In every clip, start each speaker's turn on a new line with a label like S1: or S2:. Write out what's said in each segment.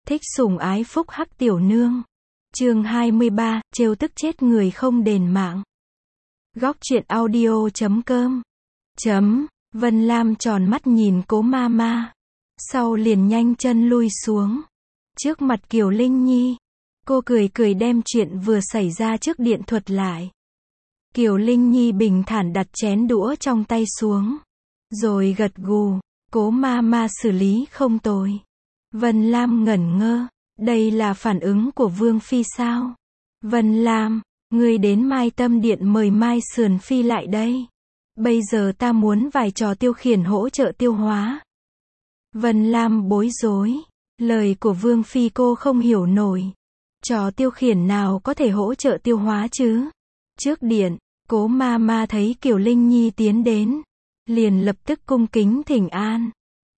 S1: Thích sủng ái phúc hắc tiểu nương. Chương 23, trêu tức chết người không đền mạng. Góc truyện audio.com. Vân Lam tròn mắt nhìn Cố Mama. Sau liền nhanh chân lui xuống. Trước mặt Kiều Linh Nhi. Cô cười cười đem chuyện vừa xảy ra trước điện thuật lại. Kiều Linh Nhi bình thản đặt chén đũa trong tay xuống. Rồi gật gù. Cố Mama xử lý không tồi. Vân Lam ngẩn ngơ. Đây là phản ứng của Vương Phi sao? Vân Lam, ngươi đến Mai Tâm Điện mời Mai Sườn Phi lại đây. Bây giờ ta muốn vài trò tiêu khiển hỗ trợ tiêu hóa. Vân Lam bối rối. Lời của Vương Phi cô không hiểu nổi. Trò tiêu khiển nào có thể hỗ trợ tiêu hóa chứ? Trước điện, Cố Mama thấy Kiều Linh Nhi tiến đến. Liền lập tức cung kính thỉnh an.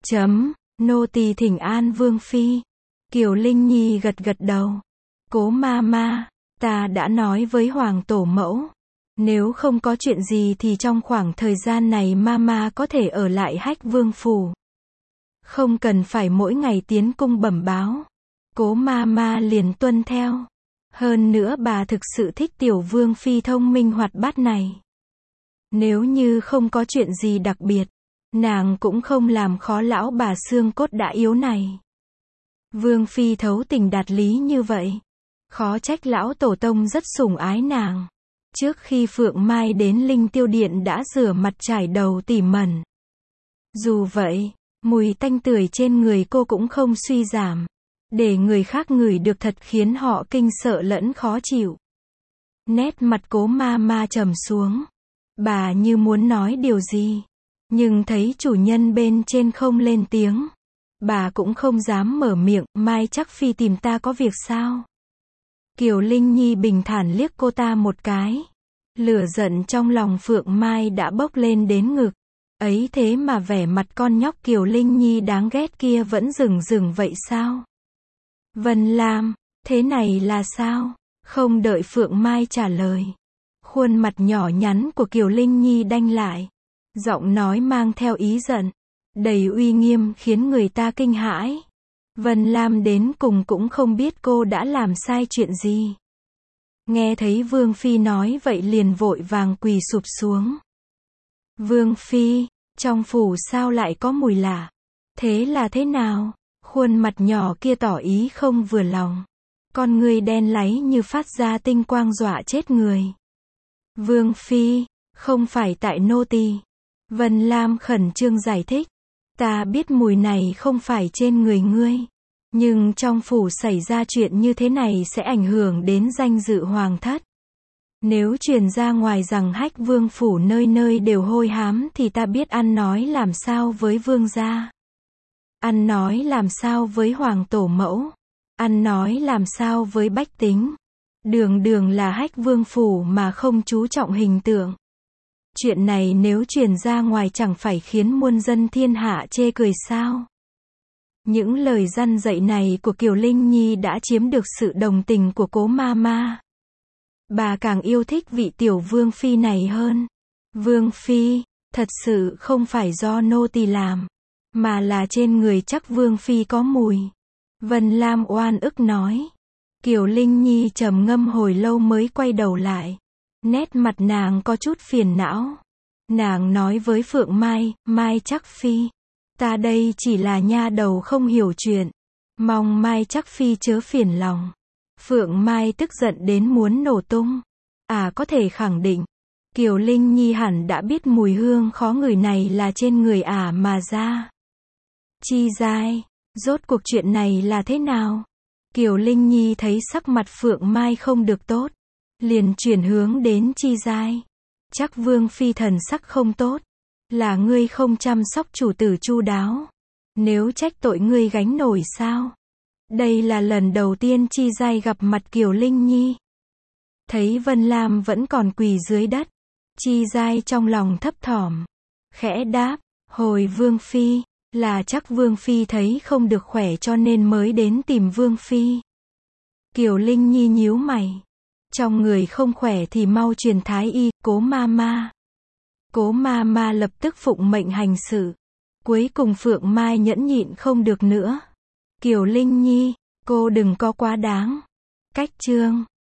S1: Nô tỳ thỉnh an Vương Phi. Kiều Linh Nhi gật gật đầu. Cố Mama, ta đã nói với Hoàng Tổ Mẫu. Nếu không có chuyện gì thì trong khoảng thời gian này Mama có thể ở lại Hách Vương Phủ. Không cần phải mỗi ngày tiến cung bẩm báo. Cố Mama liền tuân theo. Hơn nữa bà thực sự thích tiểu Vương Phi thông minh hoạt bát này. Nếu như không có chuyện gì đặc biệt, nàng cũng không làm khó lão bà xương cốt đã yếu này. Vương Phi thấu tình đạt lý như vậy. Khó trách lão tổ tông rất sủng ái nàng. Trước khi Phượng Mai đến Linh Tiêu Điện đã rửa mặt trải đầu tỉ mẩn. Dù vậy, mùi tanh tưởi trên người cô cũng không suy giảm. Để người khác ngửi được thật khiến họ kinh sợ lẫn khó chịu. Nét mặt Cố Mama trầm xuống. Bà như muốn nói điều gì. Nhưng thấy chủ nhân bên trên không lên tiếng. Bà cũng không dám mở miệng. Mai chắc Phi tìm ta có việc sao? Kiều Linh Nhi bình thản liếc cô ta một cái. Lửa giận trong lòng Phượng Mai đã bốc lên đến ngực. Ấy thế mà vẻ mặt con nhóc Kiều Linh Nhi đáng ghét kia vẫn rừng rừng vậy sao? Vân Lam, thế này là sao? Không đợi Phượng Mai trả lời. Khuôn mặt nhỏ nhắn của Kiều Linh Nhi đanh lại. Giọng nói mang theo ý giận. Đầy uy nghiêm khiến người ta kinh hãi. Vân Lam đến cùng cũng không biết cô đã làm sai chuyện gì. Nghe thấy Vương Phi nói vậy liền vội vàng quỳ sụp xuống. Vương Phi, trong phủ sao lại có mùi lạ? Thế là thế nào? Khuôn mặt nhỏ kia tỏ ý không vừa lòng. Con người đen láy như phát ra tinh quang dọa chết người. Vương Phi, không phải tại nô tỳ. Vân Lam khẩn trương giải thích. Ta biết mùi này không phải trên người ngươi. Nhưng trong phủ xảy ra chuyện như thế này sẽ ảnh hưởng đến danh dự hoàng thất. Nếu truyền ra ngoài rằng Hách Vương Phủ nơi nơi đều hôi hám thì ta biết ăn nói làm sao với vương gia. Ăn nói làm sao với Hoàng Tổ Mẫu. Ăn nói làm sao với bách tính. Đường đường là Hách Vương Phủ mà không chú trọng hình tượng. Chuyện này nếu truyền ra ngoài chẳng phải khiến muôn dân thiên hạ chê cười sao? Những lời răn dạy này của Kiều Linh Nhi đã chiếm được sự đồng tình của Cố Mama. Bà càng yêu thích vị tiểu Vương Phi này hơn. Vương Phi, thật sự không phải do nô tỳ làm, mà là trên người chắc Vương Phi có mùi. Vân Lam oan ức nói. Kiều Linh Nhi trầm ngâm hồi lâu mới quay đầu lại. Nét mặt nàng có chút phiền não. Nàng nói với Phượng Mai, Mai chắc Phi. Ta đây chỉ là nha đầu không hiểu chuyện. Mong Mai chắc Phi chớ phiền lòng. Phượng Mai tức giận đến muốn nổ tung. Có thể khẳng định. Kiều Linh Nhi hẳn đã biết mùi hương khó ngửi này là trên người mà ra. Chi Giai, rốt cuộc chuyện này là thế nào? Kiều Linh Nhi thấy sắc mặt Phượng Mai không được tốt. Liền chuyển hướng đến Chi Giai. Chắc Vương Phi thần sắc không tốt. Là ngươi không chăm sóc chủ tử chu đáo. Nếu trách tội ngươi gánh nổi sao? Đây là lần đầu tiên Chi Giai gặp mặt Kiều Linh Nhi. Thấy Vân Lam vẫn còn quỳ dưới đất. Chi Giai trong lòng thấp thỏm. Khẽ đáp, hồi Vương Phi, là chắc Vương Phi thấy không được khỏe cho nên mới đến tìm Vương Phi. Kiều Linh Nhi nhíu mày. Trong người không khỏe thì mau truyền thái y, Cố Mama. Cố Mama lập tức phụng mệnh hành sự. Cuối cùng Phượng Mai nhẫn nhịn không được nữa. Kiều Linh Nhi, Cô đừng có quá đáng. Cách chương